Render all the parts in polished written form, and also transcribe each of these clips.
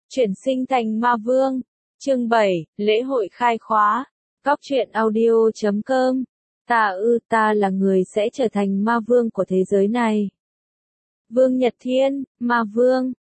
Chuyển sinh thành ma vương. Chương 7, lễ hội khai khóa. Góc truyện audio.com. Ta là người sẽ trở thành ma vương của thế giới này. Vương Nhật Thiên, ma vương,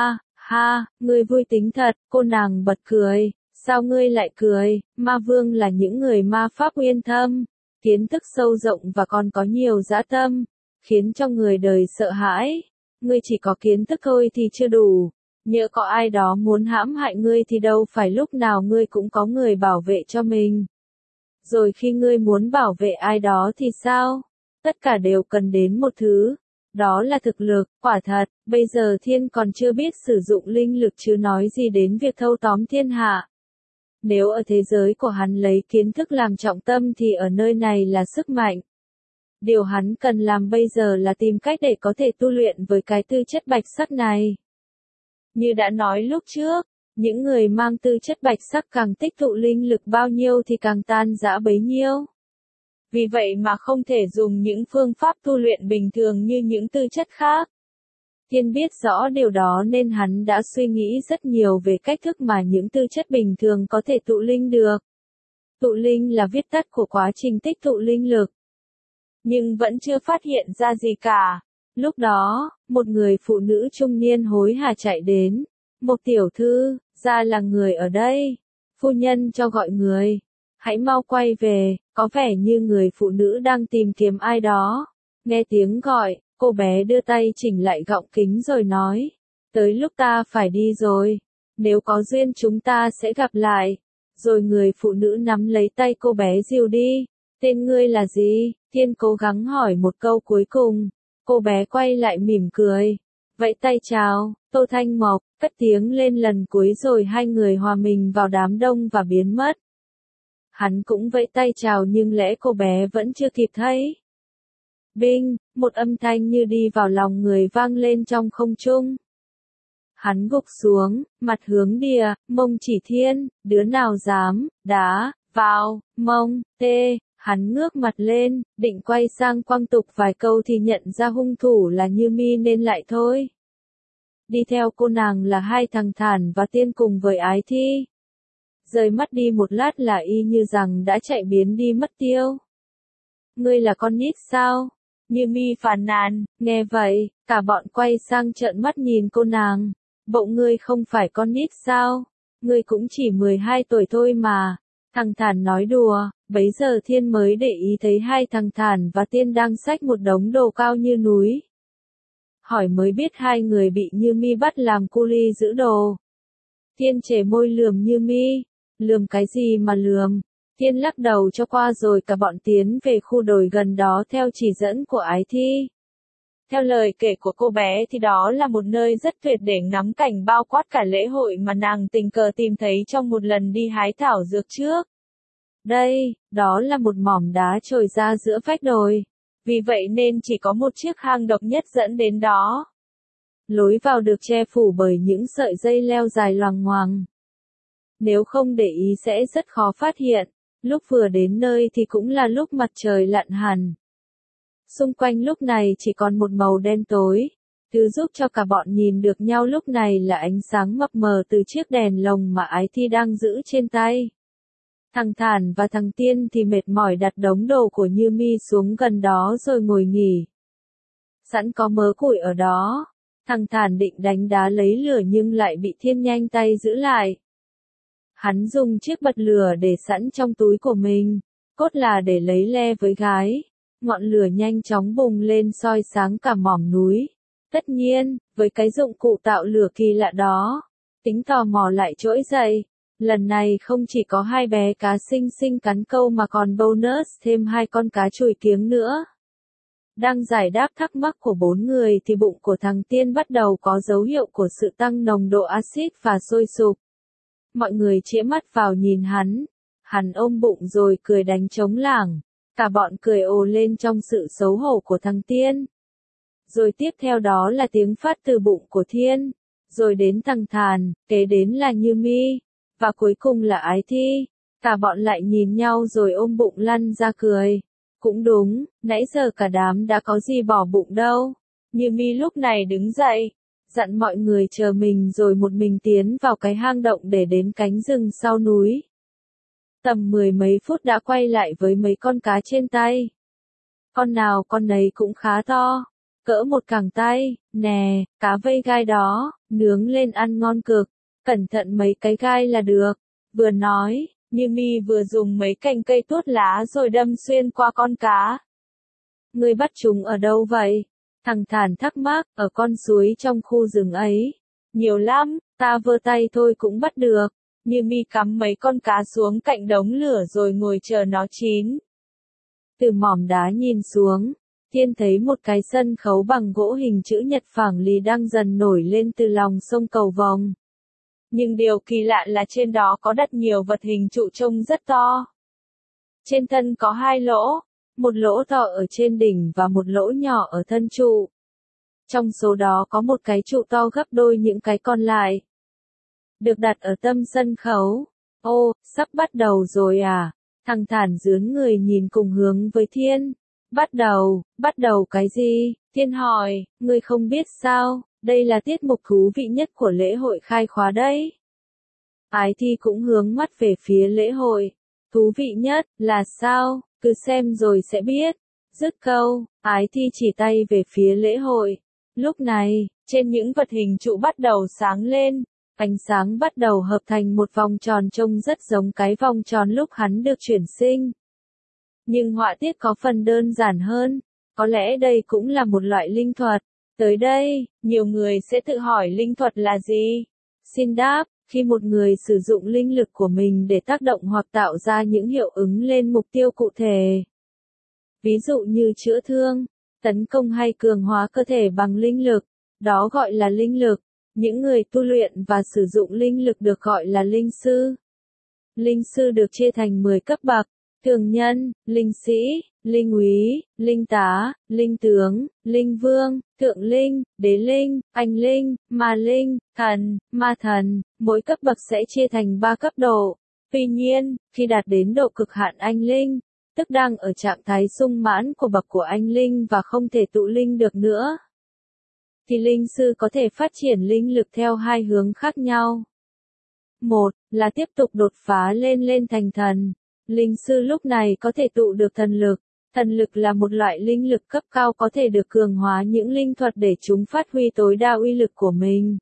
ha, ngươi vui tính thật, cô nàng bật cười. Sao ngươi lại cười? Ma vương là những người ma pháp uyên thâm, kiến thức sâu rộng và còn có nhiều dã tâm, khiến cho người đời sợ hãi. Ngươi chỉ có kiến thức thôi thì chưa đủ. Nhỡ có ai đó muốn hãm hại ngươi thì đâu phải lúc nào ngươi cũng có người bảo vệ cho mình. Rồi khi ngươi muốn bảo vệ ai đó thì sao? Tất cả đều cần đến một thứ. Đó là thực lực, quả thật, bây giờ Thiên còn chưa biết sử dụng linh lực chứ nói gì đến việc thâu tóm thiên hạ. Nếu ở thế giới của hắn lấy kiến thức làm trọng tâm thì ở nơi này là sức mạnh. Điều hắn cần làm bây giờ là tìm cách để có thể tu luyện với cái tư chất bạch sắc này. Như đã nói lúc trước, những người mang tư chất bạch sắc càng tích tụ linh lực bao nhiêu thì càng tan rã bấy nhiêu. Vì vậy mà không thể dùng những phương pháp tu luyện bình thường như những tư chất khác. Thiên biết rõ điều đó nên hắn đã suy nghĩ rất nhiều về cách thức mà những tư chất bình thường có thể tụ linh được. Tụ linh là viết tắt của quá trình tích tụ linh lực. Nhưng vẫn chưa phát hiện ra gì cả. Lúc đó, một người phụ nữ trung niên hối hả chạy đến. Một tiểu thư, ra là người ở đây. Phu nhân cho gọi người. Hãy mau quay về, có vẻ như người phụ nữ đang tìm kiếm ai đó. Nghe tiếng gọi, cô bé đưa tay chỉnh lại gọng kính rồi nói. Tới lúc ta phải đi rồi. Nếu có duyên chúng ta sẽ gặp lại. Rồi người phụ nữ nắm lấy tay cô bé dìu đi. Tên ngươi là gì? Thiên cố gắng hỏi một câu cuối cùng. Cô bé quay lại mỉm cười. Vẫy tay chào, Tô Thanh Mộc, cất tiếng lên lần cuối rồi hai người hòa mình vào đám đông và biến mất. Hắn cũng vẫy tay chào nhưng lẽ cô bé vẫn chưa kịp thấy. Binh, một âm thanh như đi vào lòng người vang lên trong không trung. Hắn gục xuống, mặt hướng địa, mông chỉ Thiên, đứa nào dám, đá, vào, mông, tê. Hắn ngước mặt lên, định quay sang quăng tục vài câu thì nhận ra hung thủ là Như Mi nên lại thôi. Đi theo cô nàng là hai thằng Thản và Tiên cùng với Ái Thi. Rời mắt đi một lát là y như rằng đã chạy biến đi mất tiêu. Ngươi là con nít sao? Như Mi phàn nàn, nghe vậy, cả bọn quay sang trợn mắt nhìn cô nàng. Bộ ngươi không phải con nít sao? Ngươi cũng chỉ 12 tuổi thôi mà. Thằng Thản nói đùa, bấy giờ Thiên mới để ý thấy hai thằng Thản và Tiên đang xách một đống đồ cao như núi. Hỏi mới biết hai người bị Như Mi bắt làm cu li giữ đồ. Thiên chề môi lườm Như Mi, lườm cái gì mà lườm? Thiên lắc đầu cho qua rồi cả bọn tiến về khu đồi gần đó theo chỉ dẫn của Ái Thi. Theo lời kể của cô bé thì đó là một nơi rất tuyệt để ngắm cảnh bao quát cả lễ hội mà nàng tình cờ tìm thấy trong một lần đi hái thảo dược trước. Đó là một mỏm đá trồi ra giữa vách đồi. Vì vậy nên chỉ có một chiếc hang độc nhất dẫn đến đó. Lối vào được che phủ bởi những sợi dây leo dài loằng ngoằng. Nếu không để ý sẽ rất khó phát hiện. Lúc vừa đến nơi thì cũng là lúc mặt trời lặn hẳn. Xung quanh lúc này chỉ còn một màu đen tối. Thứ giúp cho cả bọn nhìn được nhau lúc này là ánh sáng mập mờ từ chiếc đèn lồng mà Ái Thi đang giữ trên tay. Thằng Thản và thằng Tiên thì mệt mỏi đặt đống đồ của Như Mi xuống gần đó rồi ngồi nghỉ. Sẵn có mớ củi ở đó. Thằng Thản định đánh đá lấy lửa nhưng lại bị Thiên nhanh tay giữ lại. Hắn dùng chiếc bật lửa để sẵn trong túi của mình, cốt là để lấy le với gái. Ngọn lửa nhanh chóng bùng lên soi sáng cả mỏm núi. Tất nhiên, với cái dụng cụ tạo lửa kỳ lạ đó, tính tò mò lại trỗi dậy. Lần này không chỉ có hai bé cá xinh xinh cắn câu mà còn bonus thêm hai con cá chùi kiếng nữa. Đang giải đáp thắc mắc của bốn người thì bụng của thằng Tiên bắt đầu có dấu hiệu của sự tăng nồng độ axit và sôi sục. Mọi người chĩa mắt vào nhìn hắn. Hắn ôm bụng rồi cười đánh trống lảng. Cả bọn cười ồ lên trong sự xấu hổ của thằng Tiên. Rồi tiếp theo đó là tiếng phát từ bụng của Thiên. Rồi đến thằng Thản, kế đến là Như Mi. Và cuối cùng là Ái Thi. Cả bọn lại nhìn nhau rồi ôm bụng lăn ra cười. Cũng đúng, nãy giờ cả đám đã có gì bỏ bụng đâu. Như Mi lúc này đứng dậy. dặn mọi người chờ mình rồi một mình tiến vào cái hang động để đến cánh rừng sau núi. Tầm 10 mấy phút đã quay lại với mấy con cá trên tay. Con nào con nấy cũng khá to, cỡ một cẳng tay, nè, cá vây gai đó, nướng lên ăn ngon cực, cẩn thận mấy cái gai là được. Vừa nói, Mimi vừa dùng mấy cành cây tuốt lá rồi đâm xuyên qua con cá. Ngươi bắt chúng ở đâu vậy? Thằng Thản thắc mắc, ở con suối trong khu rừng ấy. Nhiều lắm, ta vơ tay thôi cũng bắt được. Mimi cắm mấy con cá xuống cạnh đống lửa rồi ngồi chờ nó chín. Từ mỏm đá nhìn xuống, Thiên thấy một cái sân khấu bằng gỗ hình chữ nhật phẳng lì đang dần nổi lên từ lòng sông cầu vồng. Nhưng điều kỳ lạ là trên đó có đặt nhiều vật hình trụ trông rất to. Trên thân có 2 lỗ, một lỗ to ở trên đỉnh và một lỗ nhỏ ở thân trụ. Trong số đó có một cái trụ to gấp đôi những cái còn lại. Được đặt ở tâm sân khấu. Ô, sắp bắt đầu rồi à? Thằng Thản dướn người nhìn cùng hướng với Thiên. Bắt đầu cái gì? Thiên hỏi, ngươi không biết sao, đây là tiết mục thú vị nhất của lễ hội khai khóa đấy. Ái Thi cũng hướng mắt về phía lễ hội. Thú vị nhất, là sao? Cứ xem rồi sẽ biết. Dứt câu, Ái Thi chỉ tay về phía lễ hội. Lúc này, trên những vật hình trụ bắt đầu sáng lên. Ánh sáng bắt đầu hợp thành một vòng tròn trông rất giống cái vòng tròn lúc hắn được chuyển sinh. Nhưng họa tiết có phần đơn giản hơn. Có lẽ đây cũng là một loại linh thuật. Tới đây, nhiều người sẽ tự hỏi linh thuật là gì? Xin đáp, khi một người sử dụng linh lực của mình để tác động hoặc tạo ra những hiệu ứng lên mục tiêu cụ thể. Ví dụ như chữa thương, tấn công hay cường hóa cơ thể bằng linh lực, đó gọi là linh lực. Những người tu luyện và sử dụng linh lực được gọi là linh sư. Linh sư được chia thành 10 cấp bậc: thường nhân, linh sĩ, linh úy, linh tá, linh tướng, linh vương, thượng linh, đế linh, anh linh, ma linh, thần, ma thần. Mỗi cấp bậc sẽ chia thành 3 cấp độ. Tuy nhiên, khi đạt đến độ cực hạn anh linh, tức đang ở trạng thái sung mãn của bậc của anh linh và không thể tụ linh được nữa, thì linh sư có thể phát triển linh lực theo 2 hướng khác nhau. Một là tiếp tục đột phá lên thành thần. Linh sư lúc này có thể tụ được thần lực. Thần lực là một loại linh lực cấp cao có thể được cường hóa những linh thuật để chúng phát huy tối đa uy lực của mình.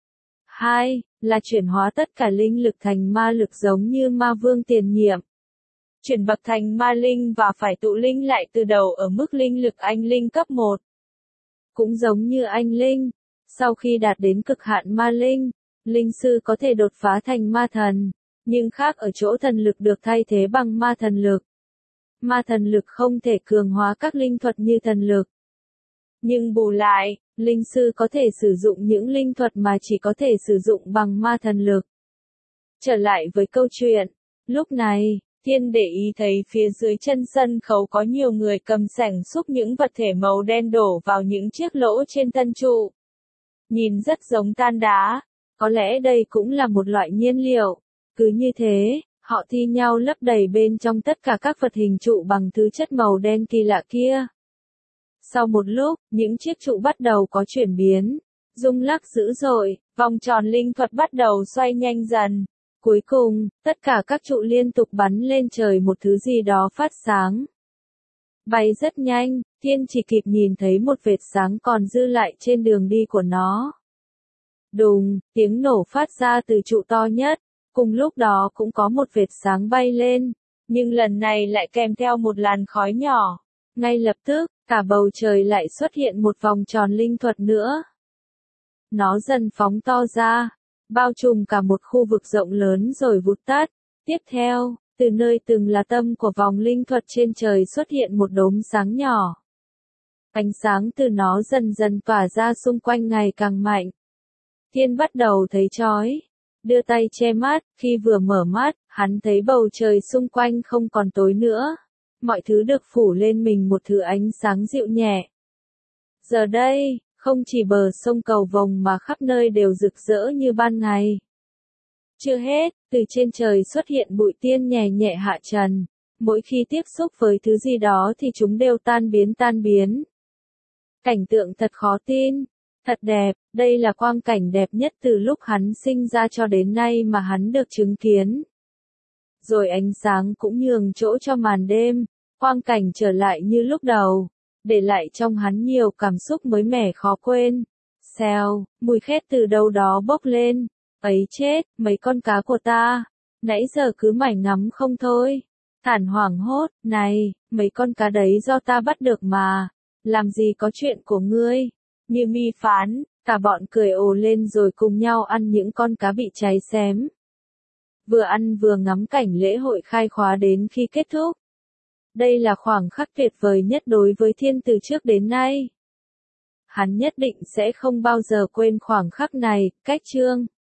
2 là chuyển hóa tất cả linh lực thành ma lực giống như ma vương tiền nhiệm. Chuyển bậc thành ma linh và phải tụ linh lại từ đầu ở mức linh lực anh linh cấp 1. Cũng giống như anh linh, sau khi đạt đến cực hạn ma linh, linh sư có thể đột phá thành ma thần, nhưng khác ở chỗ thần lực được thay thế bằng ma thần lực. Ma thần lực không thể cường hóa các linh thuật như thần lực. Nhưng bù lại, linh sư có thể sử dụng những linh thuật mà chỉ có thể sử dụng bằng ma thần lực. Trở lại với câu chuyện, lúc này, Thiên để ý thấy phía dưới chân sân khấu có nhiều người cầm sẻng xúc những vật thể màu đen đổ vào những chiếc lỗ trên thân trụ. Nhìn rất giống than đá, có lẽ đây cũng là một loại nhiên liệu. Cứ như thế, họ thi nhau lấp đầy bên trong tất cả các vật hình trụ bằng thứ chất màu đen kỳ lạ kia. Sau một lúc, những chiếc trụ bắt đầu có chuyển biến, rung lắc dữ dội, vòng tròn linh thuật bắt đầu xoay nhanh dần. Cuối cùng, tất cả các trụ liên tục bắn lên trời một thứ gì đó phát sáng. Bay rất nhanh, Thiên chỉ kịp nhìn thấy một vệt sáng còn dư lại trên đường đi của nó. Đùng, tiếng nổ phát ra từ trụ to nhất, cùng lúc đó cũng có một vệt sáng bay lên, nhưng lần này lại kèm theo một làn khói nhỏ. Ngay lập tức, cả bầu trời lại xuất hiện một vòng tròn linh thuật nữa. Nó dần phóng to ra, bao trùm cả một khu vực rộng lớn rồi vụt tắt. Tiếp theo, từ nơi từng là tâm của vòng linh thuật trên trời xuất hiện một đốm sáng nhỏ. Ánh sáng từ nó dần dần tỏa ra xung quanh ngày càng mạnh. Thiên bắt đầu thấy chói, đưa tay che mắt, khi vừa mở mắt, hắn thấy bầu trời xung quanh không còn tối nữa. Mọi thứ được phủ lên mình một thứ ánh sáng dịu nhẹ. Giờ đây, không chỉ bờ sông cầu vồng mà khắp nơi đều rực rỡ như ban ngày. Chưa hết, từ trên trời xuất hiện bụi tiên nhẹ nhẹ hạ trần. Mỗi khi tiếp xúc với thứ gì đó thì chúng đều tan biến. Cảnh tượng thật khó tin. Thật đẹp, đây là quang cảnh đẹp nhất từ lúc hắn sinh ra cho đến nay mà hắn được chứng kiến. Rồi ánh sáng cũng nhường chỗ cho màn đêm, quang cảnh trở lại như lúc đầu, để lại trong hắn nhiều cảm xúc mới mẻ khó quên. Xèo, mùi khét từ đâu đó bốc lên, ấy chết, mấy con cá của ta, nãy giờ cứ mải ngắm không thôi. Thản hoảng hốt, này, mấy con cá đấy do ta bắt được mà, làm gì có chuyện của ngươi. Như mi phán, cả bọn cười ồ lên rồi cùng nhau ăn những con cá bị cháy xém. Vừa ăn vừa ngắm cảnh lễ hội khai khóa đến khi kết thúc. Đây là khoảng khắc tuyệt vời nhất đối với Thiên từ trước đến nay. Hắn nhất định sẽ không bao giờ quên khoảng khắc này. Cách chương